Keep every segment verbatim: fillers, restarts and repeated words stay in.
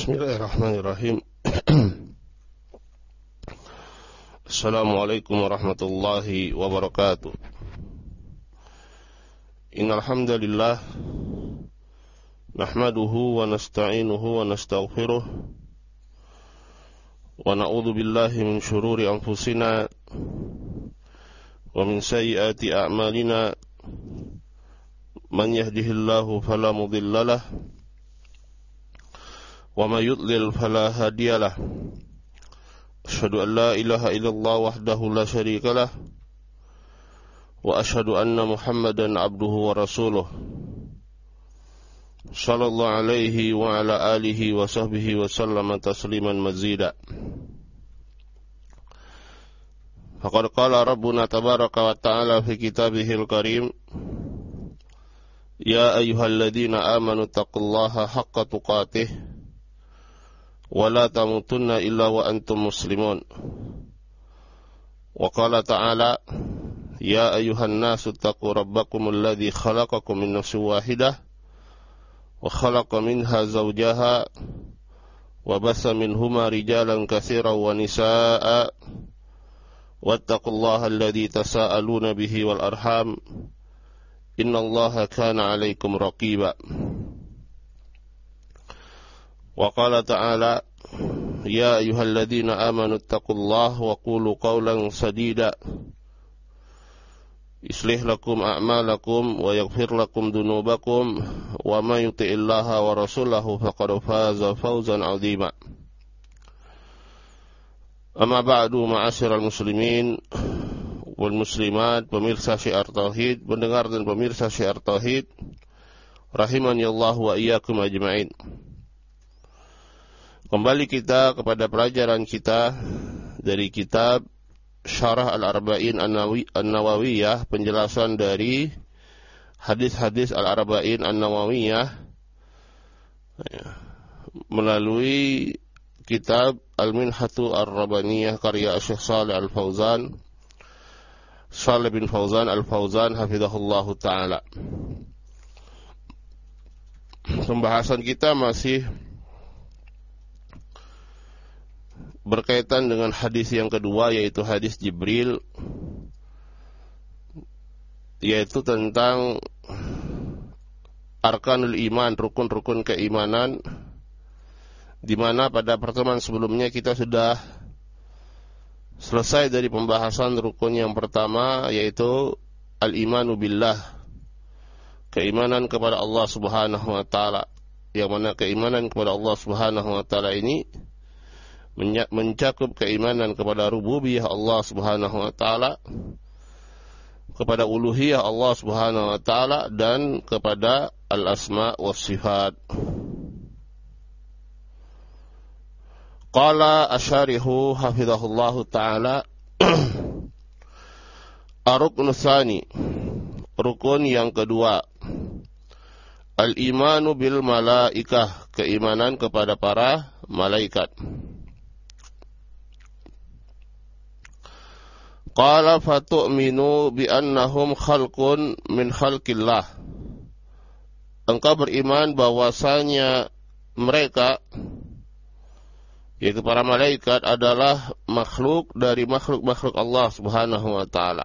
Bismillahirrahmanirrahim. Assalamualaikum warahmatullahi wabarakatuh. Innal hamdalillah nahmaduhu wa nasta'inuhu wa nastaghfiruh wa na'udzu billahi min shururi anfusina wa min sayyiati a'malina. Man yahdihillahu fala mudhillalah wa may yudlil fala hadiyalah. Asyhadu an la ilaha illallah wahdahu la syarikalah wa asyhadu anna Muhammadan abduhu wa rasuluh. Sallallahu alaihi wa ala alihi wa sahbihi wa sallama tasliman mazida. Faqad qala Rabbuna tabaraka wa ta'ala fi kitabihil karim, ya ayyuhalladzina amanu taqullaha haqqa tuqatih wa la tamutunna illa wa antum muslimun. Wa qala ta'ala, ya ayyuhan nasu taqu rabbakumul ladzi khalaqakum min nafsin wahidah wa khalaqa minha zawjaha wa bassa minhuma rijalan katsiran wa nisaa'a wattaqullaha alladzi tasaaluna bihi wal arham innallaha kana 'alaikum raqiba. Wa qala ta'ala, ya ayyuhalladzina amanu taqullaha wa qulu qawlan sadida yuslih lakum a'malakum wa yaghfir lakum dhunubakum wa may yuti'illaha wa rasulahu faqad faza fawzan 'azima. Amma ba'du, ma'asyiral muslimin wal muslimat, pemirsa Syiar Tauhid, pendengar dan pemirsa Syiar Tauhid, rahimani Allah wa iyyakum ajma'in. Kembali kita kepada pelajaran kita dari kitab Syarah Al-Arba'in An-Nawawiyah, penjelasan dari hadis-hadis Al-Arba'in An-Nawawiyah melalui kitab Al-Minhatu Ar-Rabaniyah karya Syekh Shalih Al-Fauzan, Shalih bin Fauzan Al-Fauzan hafizahullahu ta'ala. Pembahasan kita masih berkaitan dengan hadis yang kedua, yaitu hadis Jibril, yaitu tentang arkanul iman, rukun-rukun keimanan, di mana pada pertemuan sebelumnya kita sudah selesai dari pembahasan rukun yang pertama, yaitu al-imanu billah, keimanan kepada Allah Subhanahu wa taala, yang mana keimanan kepada Allah Subhanahu wa taala ini mencakup keimanan kepada rububiyah Allah Subhanahu wa taala, kepada uluhiyah Allah Subhanahu wa taala, dan kepada al-asma was sifat. Qala asyarihu hafizahullahu ta'ala, ar-ruknu tsani, rukun yang kedua, al-imanu bil malaikah, keimanan kepada para malaikat. Qala fatu'minu bi annahum khalqun min khalqillah, engkau beriman bahwasanya mereka, yaitu para malaikat, adalah makhluk dari makhluk-makhluk Allah Subhanahu wa ta'ala.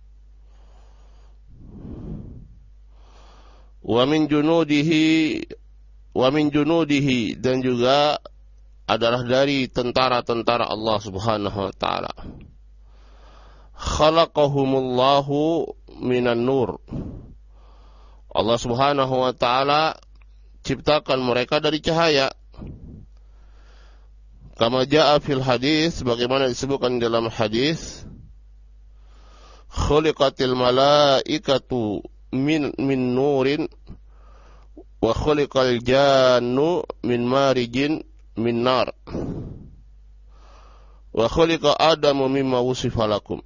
Wa min junudihi wa min junudihi, dan juga adalah dari tentara-tentara Allah Subhanahu wa ta'ala. Khalaqahumullahu minan nur, Allah Subhanahu wa ta'ala ciptakan mereka dari cahaya. Kama jaa fil hadis, bagaimana disebutkan dalam hadis, khuliqatil malaikatu min min nurin wa khuliqal jannu min marijin min nar wa khuliqa adamu mimma wusifa lakum.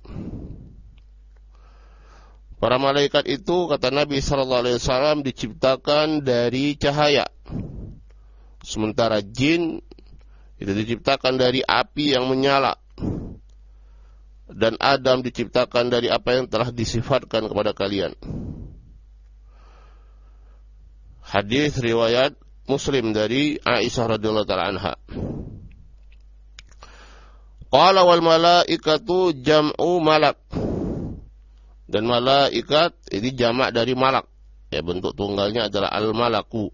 Para malaikat itu, kata Nabi sallallahu alaihi wasallam, diciptakan dari cahaya, sementara jin itu diciptakan dari api yang menyala, dan Adam diciptakan dari apa yang telah disifatkan kepada kalian. Hadis riwayat Muslim dari Aisyah radhiyallahu ta'ala anha. Qala wal malaikatu jam'u malak. Dan malaikat ini jamak dari malak. Ya, bentuk tunggalnya adalah al-malaku.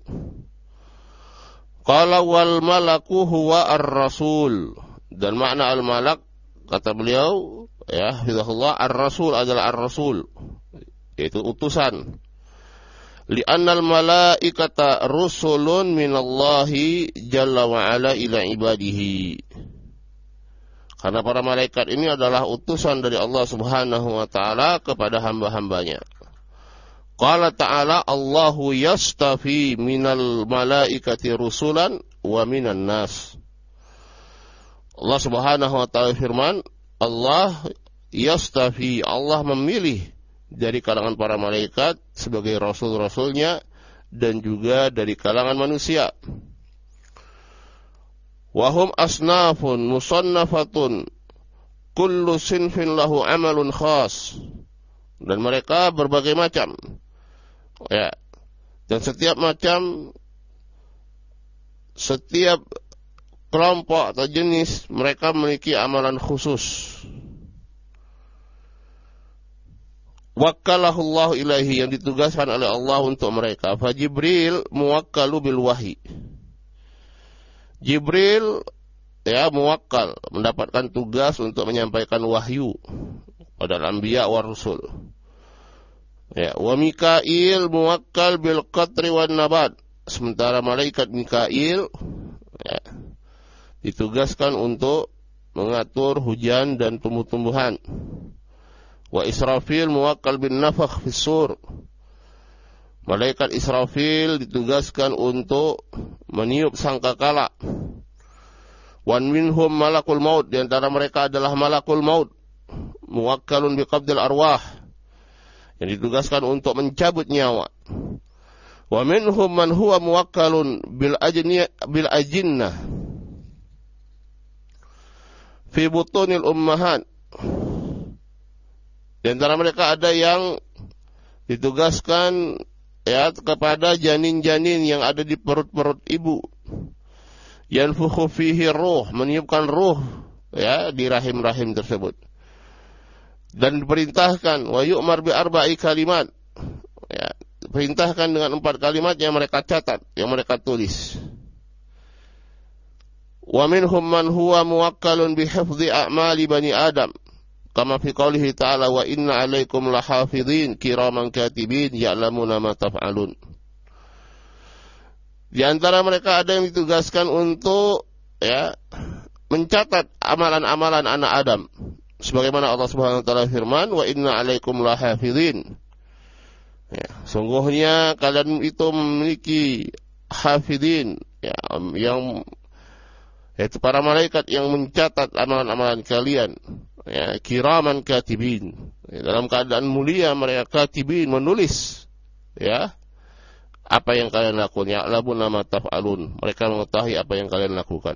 Qala wal malaku huwa ar-rasul. Dan makna al-malak, kata beliau, ya, hafizahullah, ar-rasul adalah ar-rasul, yaitu utusan. Li'annal malaikata rusulun minallahi jalla wa'ala ila ibadihi. Karena para malaikat ini adalah utusan dari Allah subhanahu wa ta'ala kepada hamba-hambanya. Qala ta'ala Allahu yastafi minal malaikati rusulan wa minan nas. Allah subhanahu wa ta'ala firman, Allah yastafi, Allah memilih dari kalangan para malaikat sebagai rasul-rasulnya dan juga dari kalangan manusia. Wahum asnafun musannafatun kullu sinfin lahu amalun khas. Dan mereka berbagai macam. Ya. Dan setiap macam, setiap kelompok atau jenis, mereka memiliki amalan khusus. Wakkalahullahu ilaihi, yang ditugaskan oleh Allah untuk mereka. Fa Jibril muwakkalu bil wahyi. Jibril ya muwakkal, mendapatkan tugas untuk menyampaikan wahyu pada anbiya wa rusul. Ya, wa Mikail muwakkal bil qatri wan nabat. Sementara malaikat Mikail ya, ditugaskan untuk mengatur hujan dan tumbuh-tumbuhan. Wa Israfil muwakkal bin nafakh fis sur. Malaikat Israfil ditugaskan untuk meniup sangkakala. Wan minhum malakul maut, di antara mereka adalah malakul maut, muwakkalun biqabdil arwah, yang ditugaskan untuk mencabut nyawa. Wa minhum man huwa muwakkalun bil ajni bil ajinnah fi butunil ummahat. Di antara mereka ada yang ditugaskan ya kepada janin-janin yang ada di perut-perut ibu. Yanfukhu fihi ruh, meniupkan ruh ya di rahim-rahim tersebut. Dan diperintahkan wa yu'mar bi arba'i kalimat. Ya, perintahkan dengan empat kalimat yang mereka catat, yang mereka tulis. Wa minhum man huwa muwakkalun bi hifdzi a'mali bani Adam. Kama fi qoulihi ta'ala wa inna 'alaikum lahafidhin kiraman katibin ya'lamuna ma taf'alun. Di antara mereka ada yang ditugaskan untuk ya mencatat amalan-amalan anak Adam. Sebagaimana Allah Subhanahu wa taala firman, wa inna 'alaikum lahafidhin. Ya, sungguhnya kalian itu memiliki hafidhin ya, yang yaitu para malaikat yang mencatat amalan-amalan kalian. Ya, kiraman katibin. Ya, dalam keadaan mulia mereka katibin, menulis ya apa yang kalian lakukan. Ya'lamuna ma taf'alun, mereka mengetahui apa yang kalian lakukan.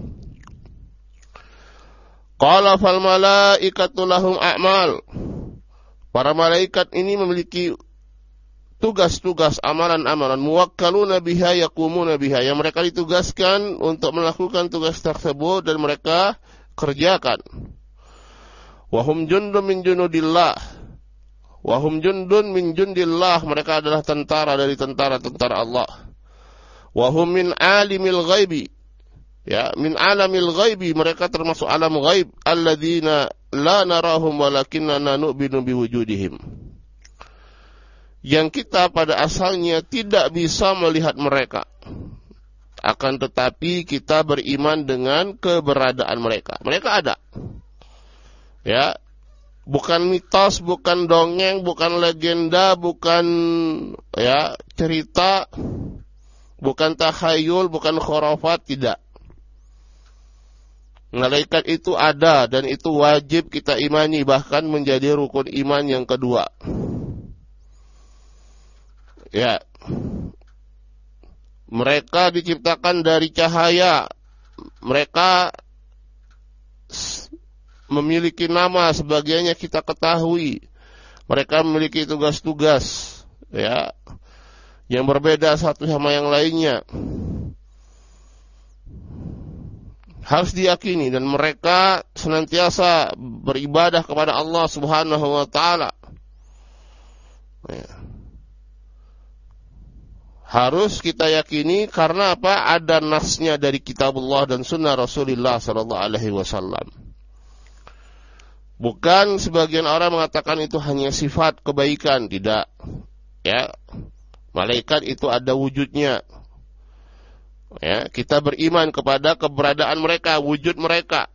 Qala fal malaikatu lahum a'mal. Para malaikat ini memiliki tugas-tugas, amalan-amalan, muwakkaluna biha yaqumuna biha, yang mereka ditugaskan untuk melakukan tugas tersebut dan mereka kerjakan. Wahum jundun min junudillah. Wahum jundun min jundillah, mereka adalah tentara dari tentara-tentara Allah. Wahum min alimil ghaibi. Ya, min alamil ghaibi, mereka termasuk alam ghaib. Alladzina la narahum walakinna nu'minu biwujudihim. Yang kita pada asalnya tidak bisa melihat mereka. Akan tetapi kita beriman dengan keberadaan mereka. Mereka ada. Ya, bukan mitos, bukan dongeng, bukan legenda, bukan ya cerita, bukan takhayul, bukan khurafat, tidak. Malaikat itu ada dan itu wajib kita imani, bahkan menjadi rukun iman yang kedua. Ya, mereka diciptakan dari cahaya, mereka memiliki nama, sebagiannya kita ketahui. Mereka memiliki tugas-tugas ya yang berbeda satu sama yang lainnya. harus diyakini, dan mereka senantiasa beribadah kepada Allah Subhanahu wa taala. Ya. Harus kita yakini karena apa? Ada nasnya dari kitabullah dan sunnah Rasulullah sallallahu alaihi wasallam. Bukan sebagian orang mengatakan itu hanya sifat kebaikan, tidak. Ya. Malaikat itu ada wujudnya. Ya, kita beriman kepada keberadaan mereka, wujud mereka.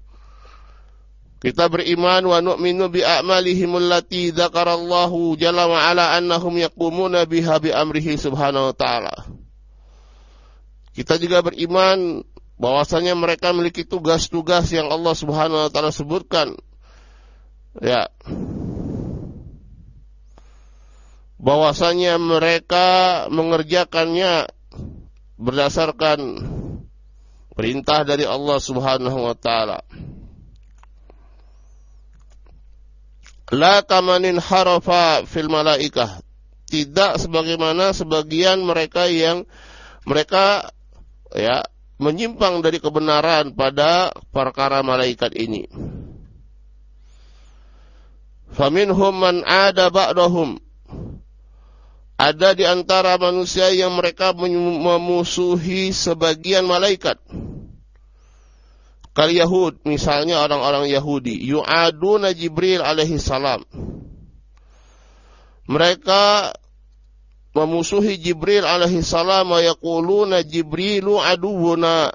Kita beriman wa nu'minu bi a'malihim allati dzakarallahu jalla wa ala annahum yaqumuna biha bi amrihi subhanahu wa ta'ala. Kita juga beriman bahwasanya mereka memiliki tugas-tugas yang Allah Subhanahu wa taala sebutkan. Ya. Bahwasanya mereka mengerjakannya berdasarkan perintah dari Allah Subhanahu wa taala. La kamanin harafa fil malaikah. Tidak sebagaimana sebagian mereka yang mereka ya menyimpang dari kebenaran pada perkara malaikat ini. Faminhum man ada ba'dahum. Ada di antara manusia yang mereka memusuhi sebagian malaikat. Kal Yahud, misalnya orang-orang Yahudi, yu'aduna Jibril alaihi salam. Mereka memusuhi Jibril alaihi salam wa yaquluna Jibrilu aduwuna.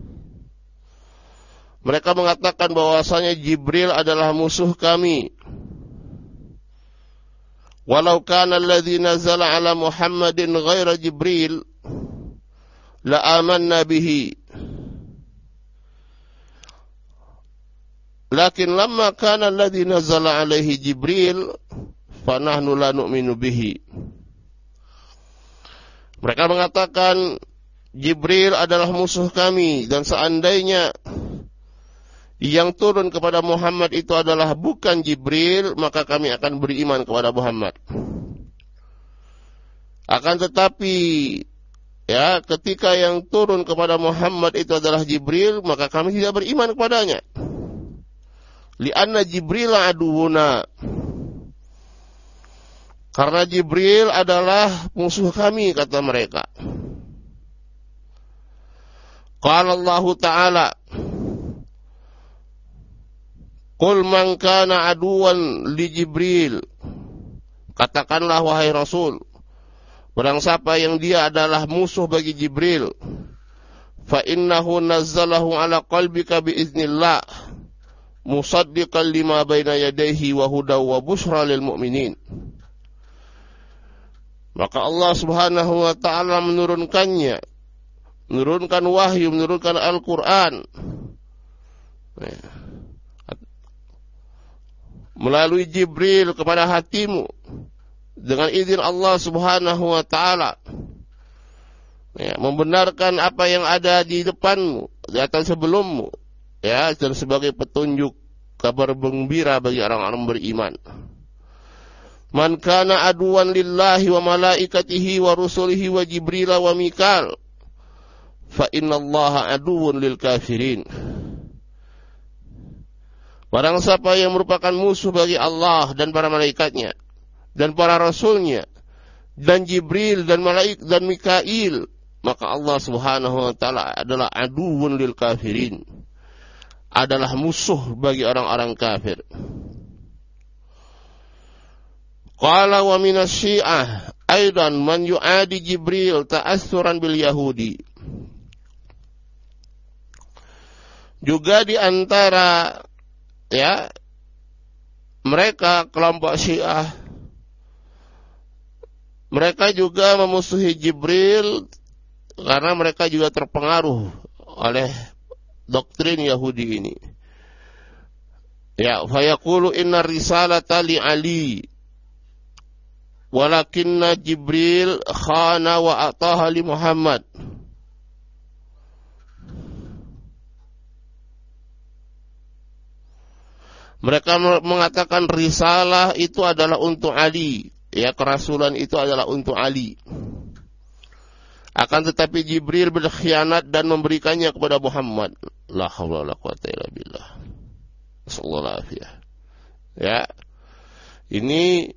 Mereka mengatakan bahwasanya Jibril adalah musuh kami. Walau kana alladhi nazala ala Muhammadin ghaira Jibril la amanna bihi. Lakin lamma kana alladhi nazala alaihi Jibril fa nahnu la nu'minu bihi. Mereka mengatakan Jibril adalah musuh kami, dan seandainya yang turun kepada Muhammad itu adalah bukan Jibril, maka kami akan beriman kepada Muhammad. Akan tetapi, ya, ketika yang turun kepada Muhammad itu adalah Jibril, maka kami tidak beriman kepadanya. Li'anna Jibril aduwuna. Karena Jibril adalah musuh kami, kata mereka. Qala Allah Ta'ala, Qul man kana aduwan li Jibril. Katakanlah wahai Rasul, barang siapa yang dia adalah musuh bagi Jibril, fa innahu nazzalahu ala qalbika bi iznillah, musaddiqan lima baina yadayhi wa hudaw wa bushra lil mu'minin. Maka Allah Subhanahu wa taala menurunkannya, menurunkan wahyu, menurunkan Al-Qur'an. Ya. Melalui Jibril kepada hatimu dengan izin Allah Subhanahu wa taala, ya, membenarkan apa yang ada di depanmu, di atas sebelummu, ya, dan sebagai petunjuk kabar gembira bagi orang-orang beriman. Man kana aduwan lillahi wa malaikatihi wa rusulihi wa Jibril wa Mikal, fa innallaha aduwwun lil kafirin. Barang siapa yang merupakan musuh bagi Allah dan para malaikatnya, dan para rasulnya, dan Jibril dan malaikat dan Mikail, maka Allah Subhanahu wa taala adalah aduwwun lil kafirin, adalah musuh bagi orang-orang kafir. Qala wa minas syiah aidan man yu'adi Jibril ta'assuran bil Yahudi. Juga di antara, ya, mereka kelompok Syiah, mereka juga memusuhi Jibril karena mereka juga terpengaruh oleh doktrin Yahudi ini. Ya, fa yaqulu inna risalata li Ali walakinna Jibril khana wa ataha li Muhammad. Mereka mengatakan risalah itu adalah untuk Ali, ya, kerasulan itu adalah untuk Ali. Akan tetapi Jibril berkhianat dan memberikannya kepada Muhammad. La haula wala quwata illa billah. Sallallahu alaihi. Ya. Ini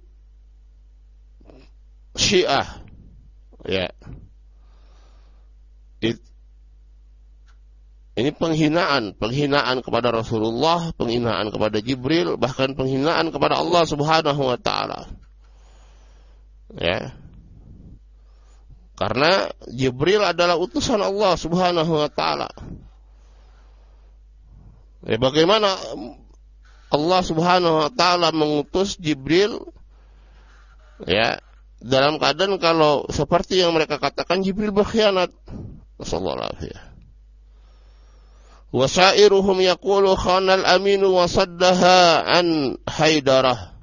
Syiah. Ya. It, ini penghinaan, penghinaan kepada Rasulullah, penghinaan kepada Jibril, bahkan penghinaan kepada Allah Subhanahu wa taala. Ya. Karena Jibril adalah utusan Allah Subhanahu wa taala. Ya, bagaimana Allah Subhanahu wa taala mengutus Jibril, ya, dalam keadaan kalau seperti yang mereka katakan Jibril berkhianat. Sallallahu alaihi wasallam. Wa sa'iruhum yaqulu khanal aminu wa saddaha an Haidarah.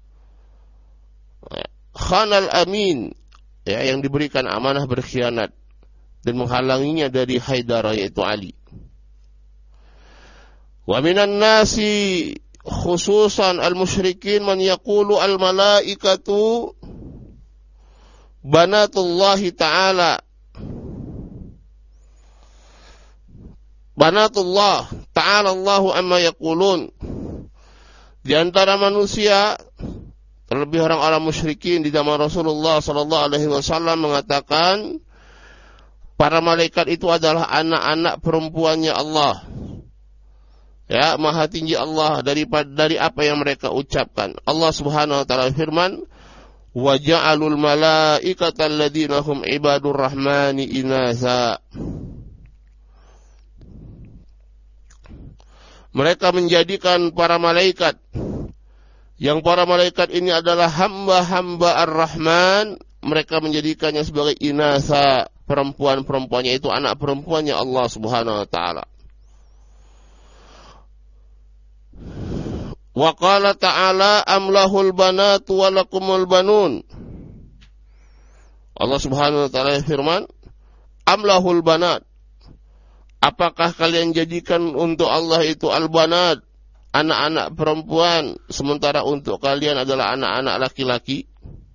Khanal amin, ya, yang diberikan amanah berkhianat dan menghalanginya dari Haidarah, yaitu Ali. Wa minan nasi khususan al-musyrikin man yaqulu al-malaikatu banatullahi ta'ala. Banatullah ta'ala Allahu amma yaqulun. Di antara manusia, terlebih orang-orang musyrikin di zaman Rasulullah sallallahu alaihi wasallam mengatakan para malaikat itu adalah anak-anak perempuannya Allah. Ya, maha tinggi Allah dari dari apa yang mereka ucapkan. Allah Subhanahu wa taala firman, "Wa ja'alul malaikata alladziina hum ibadur rahmani inasa." Mereka menjadikan para malaikat, yang para malaikat ini adalah hamba-hamba Ar-Rahman, mereka menjadikannya sebagai inasa, perempuan-perempuannya itu anak perempuannya Allah Subhanahu wa taala. Wa qala ta'ala amlahul banatu wa lakumul banun. Allah Subhanahu wa taala firman, amlahul banat. Apakah kalian jadikan untuk Allah itu al-banat, anak-anak perempuan, sementara untuk kalian adalah anak-anak laki-laki?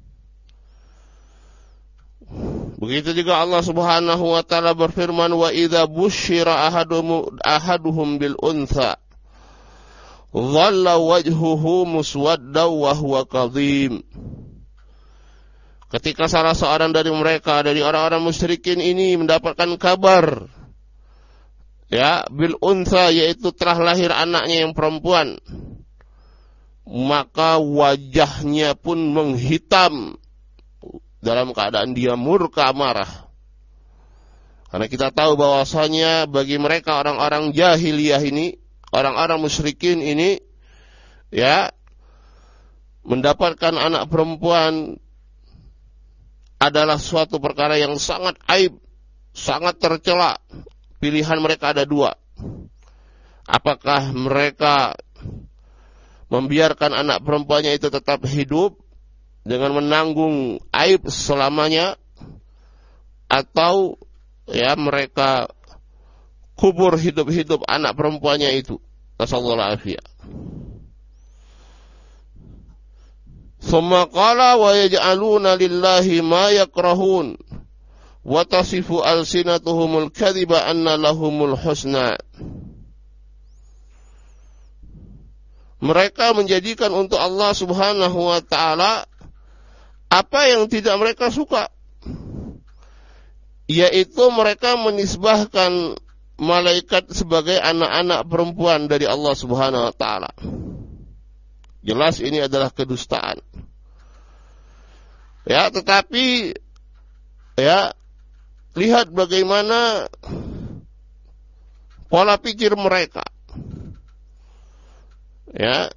Begitu juga Allah Subhanahu wa taala berfirman, wa idza busyira ahaduhum ahaduhum bil untha dhalla wajhuhu muswaddan wa huwa kadhim. Ketika salah seorang dari mereka, dari orang-orang musyrikin ini mendapatkan kabar, ya, bil untha, yaitu telah lahir anaknya yang perempuan, maka wajahnya pun menghitam dalam keadaan dia murka marah. Karena kita tahu bahwasanya bagi mereka orang-orang jahiliyah ini, orang-orang musyrikin ini, ya, mendapatkan anak perempuan adalah suatu perkara yang sangat aib, sangat tercela. Pilihan mereka ada dua. Apakah mereka membiarkan anak perempuannya itu tetap hidup dengan menanggung aib selamanya, atau ya mereka kubur hidup-hidup anak perempuannya itu. Nasallallahu alaihi. Tsumma qala wa yaj'aluna lillahi ma yakrahun wa tasifu alsinatuhumul kadhiba anna lahumul husna. Mereka menjadikan untuk Allah Subhanahu wa taala apa yang tidak mereka suka, yaitu mereka menisbahkan malaikat sebagai anak-anak perempuan dari Allah Subhanahu wa taala. Jelas ini adalah kedustaan. Ya, tetapi ya, lihat bagaimana pola pikir mereka. Ya,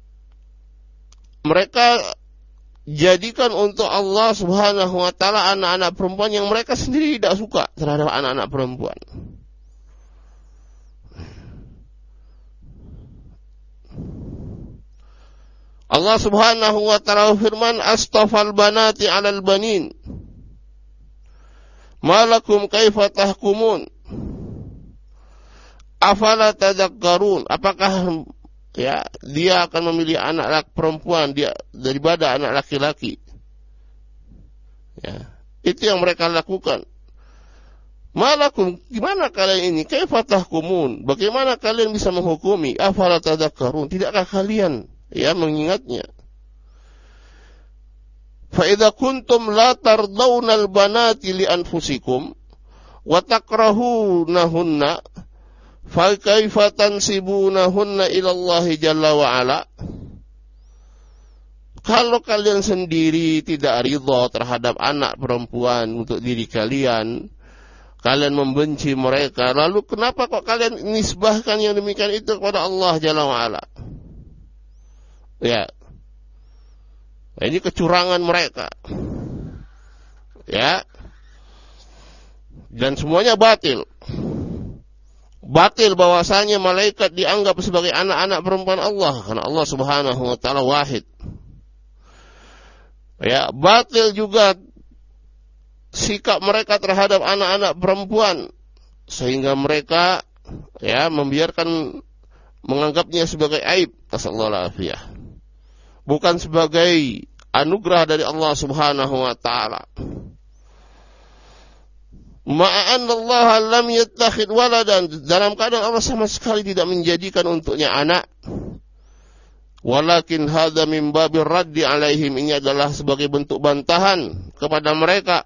mereka jadikan untuk Allah Subhanahu wa taala anak-anak perempuan yang mereka sendiri tidak suka terhadap anak-anak perempuan. Allah Subhanahu wa taala firman, astafal banati 'alal banin. Malakum kaifa tahkumun? Afala tadhakkarun? Apakah ya dia akan memilih anak laki perempuan dia daripada anak laki-laki? Ya, itu yang mereka lakukan. Malakum, gimana kalian ini? Kaifa tahkumun? Bagaimana kalian bisa menghukumi? Afala tadhakkarun? Tidakkah kalian ya mengingatnya? Fa idza kuntum la tardawna al-banati li anfusikum wa takrahunahunna fa kaifa tansibunahunna ila Allah jalla wa ala? Kalau kalian sendiri tidak ridha terhadap anak perempuan untuk diri kalian, kalian membenci mereka, lalu kenapa kok kalian nisbahkan yang demikian itu kepada Allah jalla wa ala? Ya. Ini kecurangan mereka. Ya. Dan semuanya batil. Batil bahwasanya malaikat dianggap sebagai anak-anak perempuan Allah karena Allah Subhanahu wa taala wahid. Ya, batil juga sikap mereka terhadap anak-anak perempuan sehingga mereka ya membiarkan menganggapnya sebagai aib. Nasallahu alaihi. Bukan sebagai anugerah dari Allah Subhanahu wa taala. Ma'an Allah lam yattakhid waladan, dalam keadaan Allah sama sekali tidak menjadikan untuknya anak. Walakin hadza min babir raddi alaihim, ini adalah sebagai bentuk bantahan kepada mereka.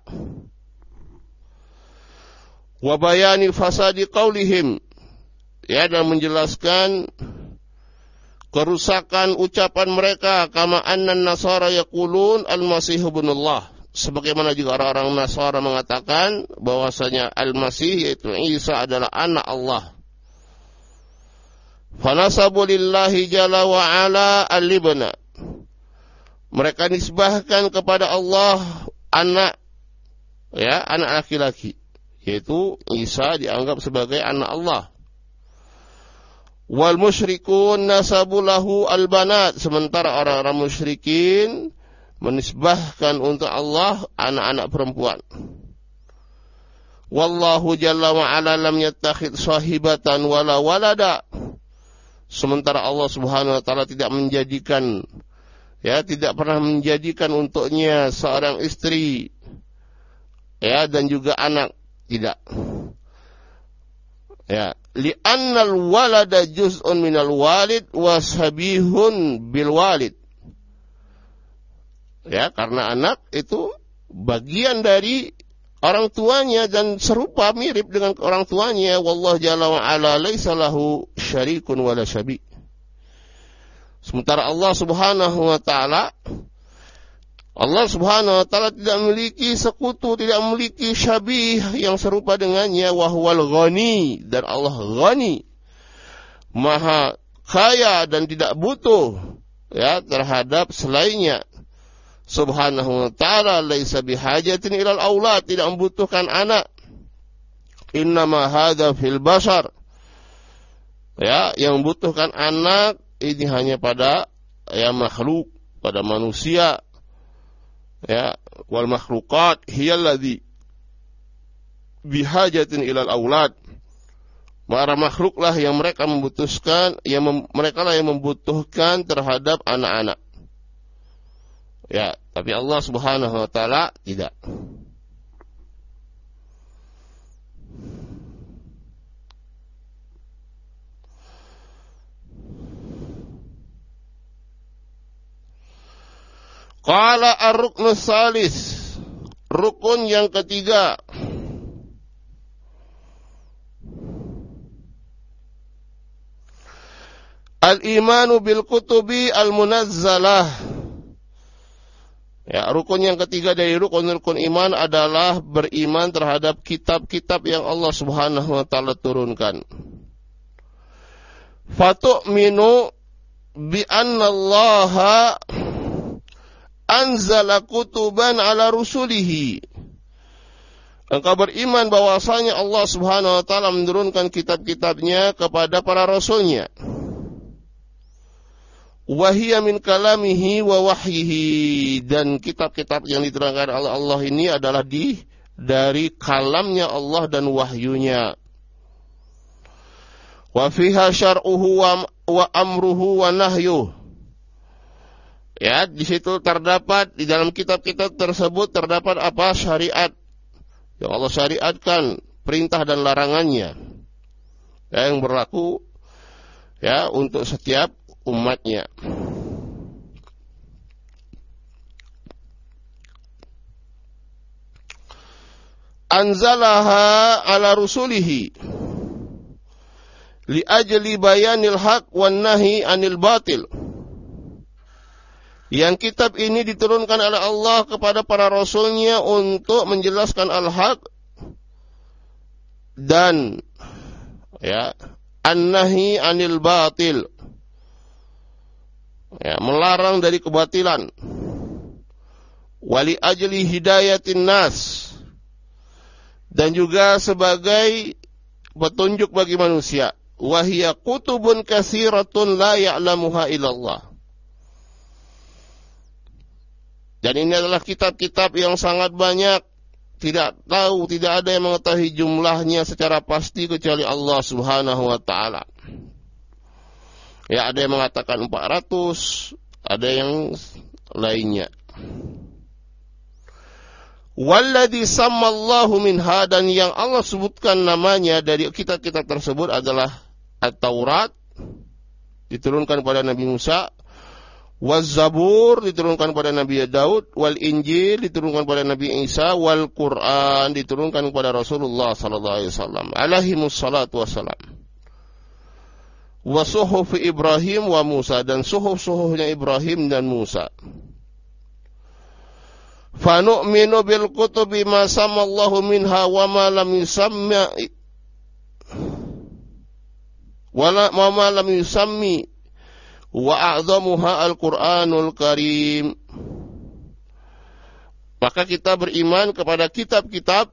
Wa bayani fasadi qaulihim, ya, dan menjelaskan kerusakan ucapan mereka, kama annan nasara yaqulun al-masih ibnullah, sebagaimana juga orang-orang Nasara mengatakan bahwasanya al-masih yaitu Isa adalah anak Allah. Fanasabu lillahi jalla wa ala al-ibna, mereka nisbahkan kepada Allah anak, ya, anak laki-laki, yaitu Isa dianggap sebagai anak Allah. Wal musyrikun nasabu lahu al-banat, sementara orang-orang musyrikin menisbahkan untuk Allah anak-anak perempuan. Wallahu jalla wa ala lam yattakhid sahibatan wala walada, sementara Allah Subhanahu wa taala tidak menjadikan, ya, tidak pernah menjadikan untuknya seorang istri, ya, dan juga anak, tidak. Ya, li'annal walada juz'un minal walid wa sabihun bil walid. Ya, karena anak itu bagian dari orang tuanya dan serupa mirip dengan orang tuanya. Wallahu jalla wa ala laisa lahu syarikun wala syabi. Sementara Allah Subhanahu wa taala Allah Subhanahu wa taala tidak memiliki sekutu, tidak memiliki syabih yang serupa dengannya. Wa huwal ghani, dan Allah ghani, maha kaya dan tidak butuh, ya, terhadap selainnya. Subhanahu wa ta'ala laisa bihajatin ilal aulad, tidak membutuhkan anak. Innama hadza fil bashar, ya, yang membutuhkan anak ini hanya pada, ya, makhluk, pada manusia. Ya, wal makhluqat hiyalladzi bihajatin ilal aulad, para makhluklah yang mereka membutuhkan, yang mem, mereka lah yang membutuhkan terhadap anak-anak. Ya, tapi Allah Subhanahu wa taala tidak. Qala ar-ruknus salis, rukun yang ketiga. Al-imanu bil kutubi al-munazzalah. Ya, rukun yang ketiga dari rukun-rukun iman adalah beriman terhadap kitab-kitab yang Allah Subhanahu wa taala turunkan. Fatu'minu bi anna Allaha anzala kutuban ala rusulihi. Engkau beriman bahwasanya Allah Subhanahu wa taala menurunkan kitab-kitabnya kepada para rasulnya. Wa hiya min kalamihi wa wahyihi, dan kitab-kitab yang diterangkan oleh Allah ini adalah di dari kalamnya Allah dan wahyunya. Wa fiha syar'uhu wa, wa amruhu wa nahyuh. Ya, di situ terdapat, di dalam kitab-kitab tersebut terdapat apa? Syariat yang Allah syariatkan, perintah dan larangannya yang berlaku ya untuk setiap umatnya. Anzalaha ala rusulihi li ajli bayanil haq wan nahi anil batil. Yang kitab ini diturunkan oleh Allah kepada para rasulnya untuk menjelaskan al-haq dan ya an-nahi anil batil, ya, melarang dari kebatilan. Wali ajli hidayatin nas, dan juga sebagai petunjuk bagi manusia. Wahia kutubun katsiratun la ya'lamuha illallah. Dan ini adalah kitab-kitab yang sangat banyak, tidak tahu, tidak ada yang mengetahui jumlahnya secara pasti kecuali Allah Subhanahu wa taala. Ya, ada yang mengatakan empat ratus, ada yang lainnya. Walladzi sammallahu minha, dan yang Allah sebutkan namanya dari kitab-kitab tersebut adalah At-Taurat, diturunkan pada Nabi Musa, Waz-Zabur, diturunkan pada Nabi Daud, Wal Injil, diturunkan pada Nabi Isa, Wal Quran, diturunkan kepada Rasulullah sallallahu alaihi wasallam, alaihimus salatu wassalam. Wa suhuf Ibrahim wa Musa, dan suhuf-suhufnya Ibrahim dan Musa. Fa nu'minu bil kutubi ma samallahu minha wa ma lam yusamma wa ma lam yusammi wa a'zamuha al-Qur'anul Karim. Maka kita beriman kepada kitab-kitab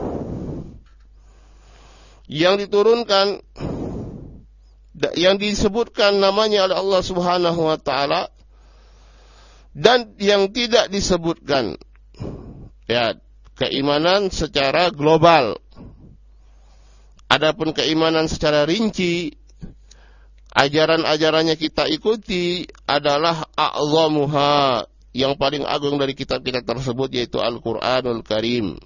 yang diturunkan, yang disebutkan namanya oleh Allah Subhanahu wa taala, dan yang tidak disebutkan, ya, keimanan secara global. Adapun keimanan secara rinci, ajaran-ajarannya kita ikuti adalah a'zamuha, yang paling agung dari kitab-kitab tersebut, yaitu Al-Qur'anul Karim.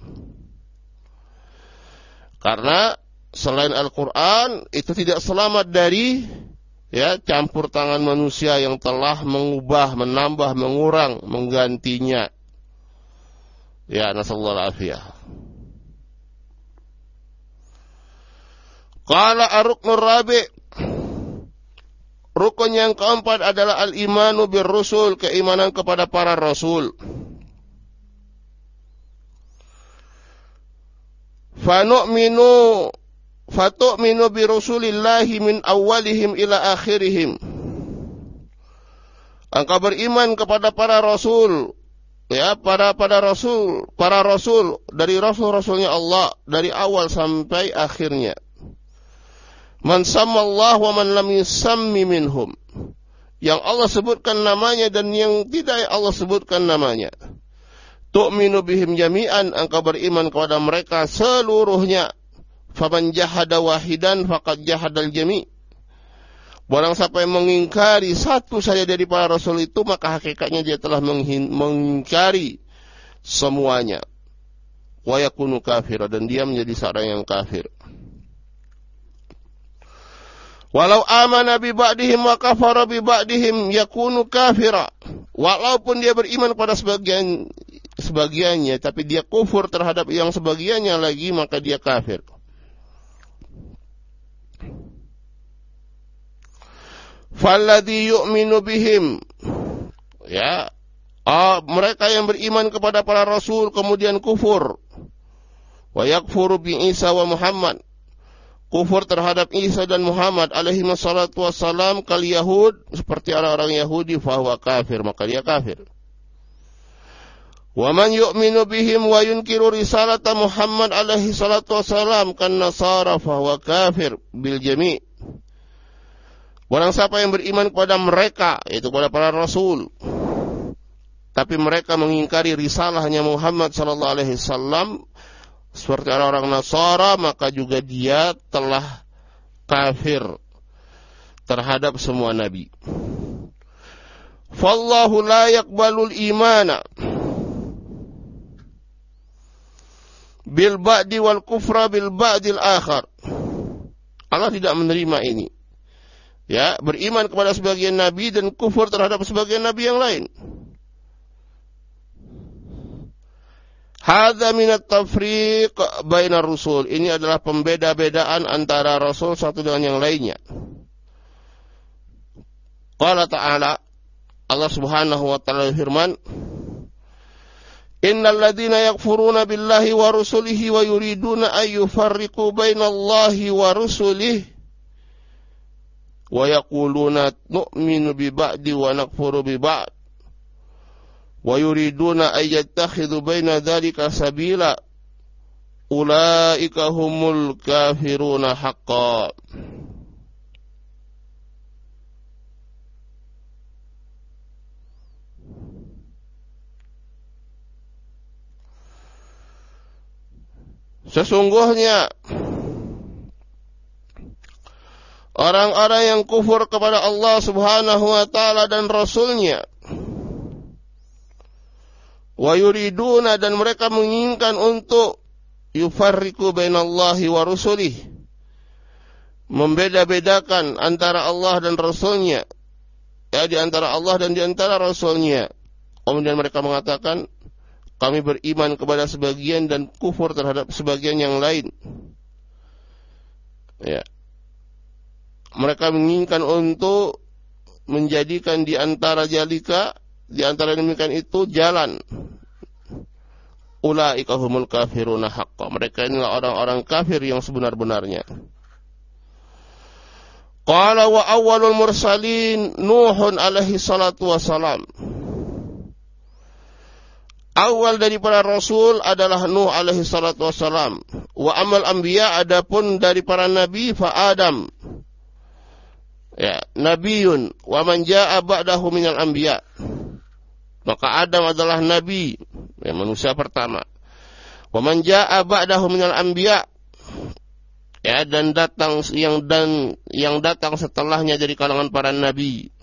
Karena selain Al-Qur'an itu tidak selamat dari ya campur tangan manusia yang telah mengubah, menambah, mengurang, menggantinya. Ya, nasallallahu alafiyah. Qala ar-ruknur rabi', rukun yang keempat adalah al-imanu bir rusul, keimanan kepada para rasul. Fa nu'minu fatu'minu bi rusulillahi min awwalihim ila akhirihim. Engkau beriman kepada para rasul, ya, para pada rasul, para rasul dari rasul-rasulnya Allah dari awal sampai akhirnya. Man sammallahu wa man lam yusammi minhum, yang Allah sebutkan namanya dan yang tidak Allah sebutkan namanya. Tu'minu bihim jami'an, engkau beriman kepada mereka seluruhnya. Faman jahada wahidan faqad jahadal jami'. Barang siapa yang mengingkari satu saja dari para rasul itu, maka hakikatnya dia telah mengingkari semuanya. Wa yakunu kafira, dan dia menjadi seorang yang kafir. Walau amana bi ba'dihim wa kafara bi ba'dihim yakunu kafira. Walaupun dia beriman pada sebagian sebagiannya, tapi dia kufur terhadap yang sebagiannya lagi, maka dia kafir. Falladhi yu'minu bihim, ya, ah, mereka yang beriman kepada para rasul kemudian kufur, wa yakfuru bi Isa wa Muhammad, kufur terhadap Isa dan Muhammad alaihi wassalatu wassalam, kal Yahud, seperti orang-orang Yahudi, fahuwa kafir, maka dia kafir. Wa man yu'minu bihim wa yunkiru risalata Muhammad alaihi salatu wassalam kan Nasara, fahuwa kafir bil jami'. Barang siapa yang beriman kepada mereka, yaitu kepada para rasul, tapi mereka mengingkari risalahnya Muhammad sallallahu alaihi wasallam seperti orang-orang Nasara, maka juga dia telah kafir terhadap semua nabi. Fallahu la yaqbalul imana bil ba'di wal kufra bil ba'dil akhar. Allah tidak menerima ini. Ya, beriman kepada sebagian nabi dan kufur terhadap sebagian nabi yang lain. Hadza minat tafriq bainar rusul. Ini adalah pembeda-bedaan antara rasul satu dengan yang lainnya. Qala ta'ala, Allah Subhanahu wa taala firman, Innal ladzina yakfuruna billahi wa rusulihi wa yuriduna an yufarriqu bainallahi wa rusulihi wa yaquluna nu'minu bi ba'di wa nakfuru bi ba'd wa yuriduna an yattakhidhu baina dzalika sabila ulaika humul kafiruna haqqan. Sesungguhnya orang-orang yang kufur kepada Allah Subhanahu wa taala dan Rasul-Nya, wa yuriduna, dan mereka menginginkan untuk yufarriqu bainallahi wa rusulih, membeda-bedakan antara Allah dan Rasul-Nya, ya, di antara Allah dan di antara Rasul-Nya. Kemudian mereka mengatakan, kami beriman kepada sebagian dan kufur terhadap sebagian yang lain. Ya. Mereka menginginkan untuk menjadikan di antara jalika, di antara demikian itu jalan. Ulaika humul kafiruna haqqan. Mereka inilah orang-orang kafir yang sebenar-benarnya. Qala wa awwalul mursalin Nuhun alaihi salatu wassalam. Awal dari para rasul adalah Nuh alaihi salatu wassalam. Wa amal anbiya, adapun dari para nabi, fa Adam. Ya, nabiyun wa man jaa ba'dahu minal anbiya. Maka Adam adalah nabi, ya, manusia pertama. Wa man jaa ba'dahu minal anbiya. Ya, dan datang yang dan yang datang setelahnya dari kalangan para nabi.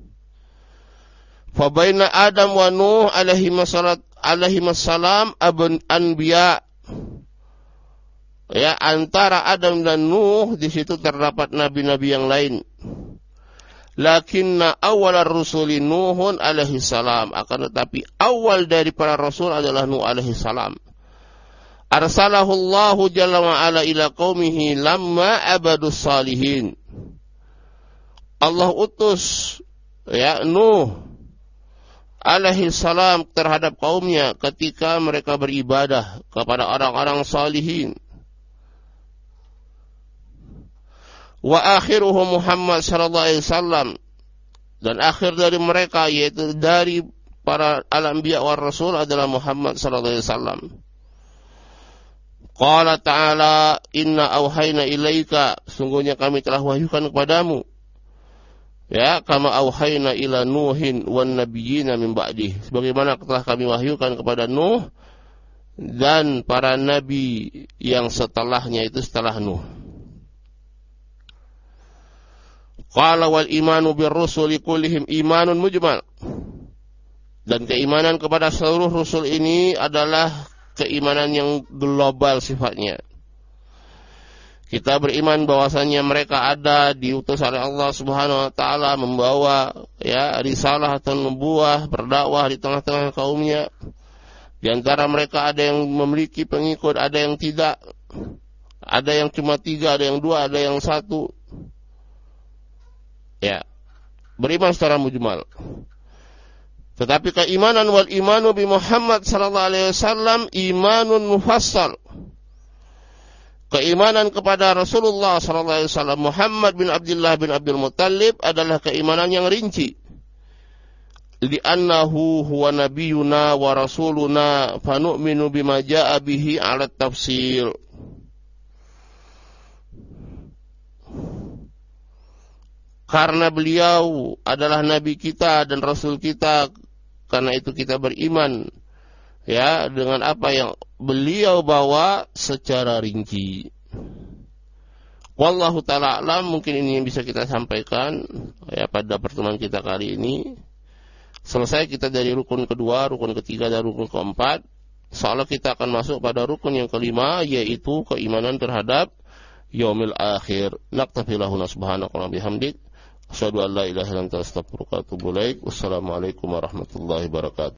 Fa baina Adam wa Nuh alaihi masalat alaihi masalam abun anbiya. Ya, antara Adam dan Nuh di situ terdapat nabi-nabi yang lain. Lakinna awwalar rusuli Nuhun alaihi salam, akan tetapi awal dari para rasul adalah Nuh alaihi salam. Arsalahu Allahu jalla wa ala ila qaumihi lamma abadus salihin. Allah utus, ya, Nuh alaihi salam terhadap kaumnya ketika mereka beribadah kepada orang-orang salihin. Wa akhiruhum Muhammad sallallahu alaihi wasallam, dan akhir dari mereka yaitu dari para al-anbiya war rasul adalah Muhammad sallallahu alaihi wasallam. Qala ta'ala, inna auhayna ilaika, sungguhnya kami telah wahyukan kepadamu, ya, kama auhayna ila Nuhin wan nabiyina min ba'dih, sebagaimana telah kami wahyukan kepada Nuh dan para nabi yang setelahnya, itu setelah Nuh. Qala wal imanu bir rusuli kullihim imanun mujmal, dan keimanan kepada seluruh rasul ini adalah keimanan yang global sifatnya. Kita beriman bahwasanya mereka ada, diutus oleh Allah Subhanahu wa taala, membawa, ya, risalah atau nubuah, berdakwah di tengah-tengah kaumnya. Di antara mereka ada yang memiliki pengikut, ada yang tidak. Ada yang cuma tiga, ada yang dua, ada yang satu. Ya, beriman secara mujmal. Tetapi keimanan wal imanu bi Muhammad sallallahu alaihi wasallam imanun mufassal. Keimanan kepada Rasulullah sallallahu alaihi wasallam Muhammad bin Abdullah bin Abdul Muttalib adalah keimanan yang rinci. Li'annahu huwa nabiyuna wa rasuluna fanu'minu bima jaa'a bihi 'ala tafsil. Karena beliau adalah nabi kita dan rasul kita, karena itu kita beriman, ya, dengan apa yang beliau bawa secara rinci. Wallahu ta'ala alam, mungkin ini yang bisa kita sampaikan, ya, pada pertemuan kita kali ini. Selesai kita dari rukun kedua, rukun ketiga, dan rukun keempat. Insyaallah kita akan masuk pada rukun yang kelima, yaitu keimanan terhadap yaumil akhir. Naktafi lahuna subhanaka wa bihamdik, asyhadu an la ilaha illa anta astaghfiruka wa atubu ilaik. Wassalamualaikum warahmatullahi wabarakatuh.